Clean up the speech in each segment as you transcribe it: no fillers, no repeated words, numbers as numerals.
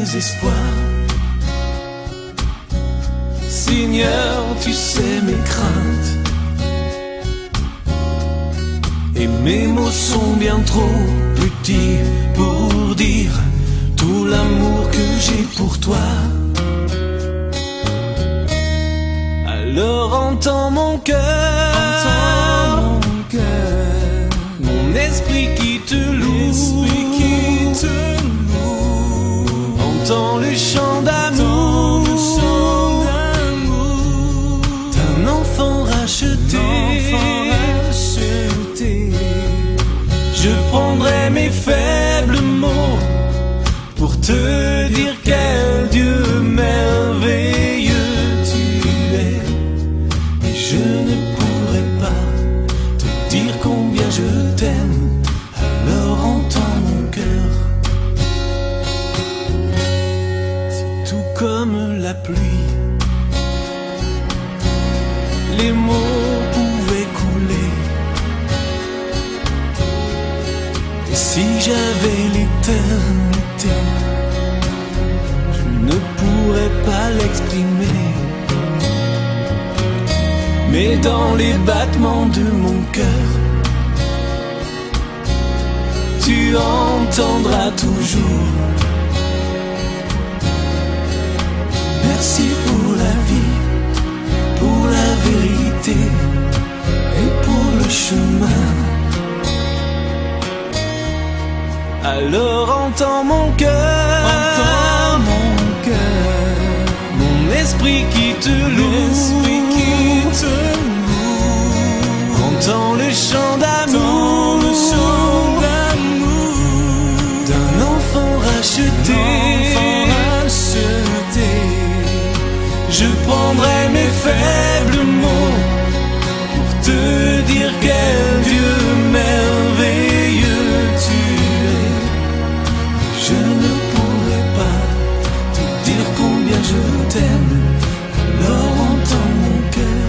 espoirs. Seigneur, tu sais mes craintes, et mes mots sont bien trop petits pour dire tout l'amour que j'ai pour toi. Alors entends mon cœur, mon esprit qui te loue, entends le chant d'amour d'un enfant racheté. Je prendrai mes faibles mots pour te dire quel Dieu merveilleux tu es. Et je ne pourrai pas te dire combien je t'aime. Alors entends mon cœur. C'est tout comme la pluie, les mots pouvaient couler. Et si j'avais l'éternité, je ne pourrais pas l'exprimer. Mais dans les battements de mon cœur, tu entendras toujours. Merci pour la vie, pour la vérité et pour le chemin. Alors entends mon cœur, mon esprit qui te loue, entends le chant d'amour d'un enfant racheté. Je prendrai mes faibles mots pour te dire quel Dieu merveilleux tu es. Je ne pourrai pas te dire combien je t'aime. Alors entends mon cœur.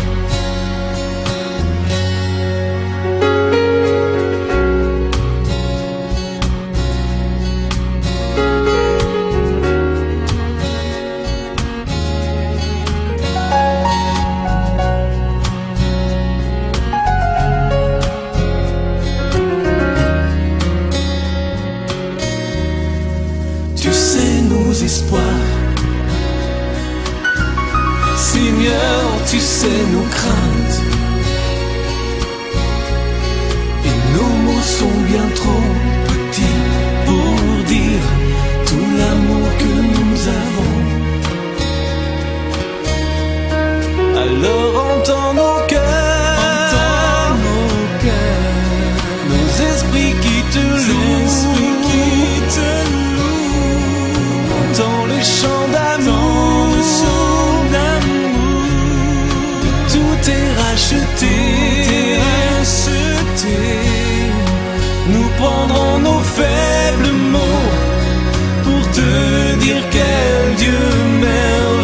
Tu sais nos espoirs, Seigneur, tu sais nos craintes, et nos mots sont bien trop petits pour dire tout l'amour que nous avons. Alors entends nos cœurs, nos esprits qui te louent, entends le chant d'amour, de tout est racheté. Nous prendrons nos faibles mots pour te dire quel Dieu merveilleux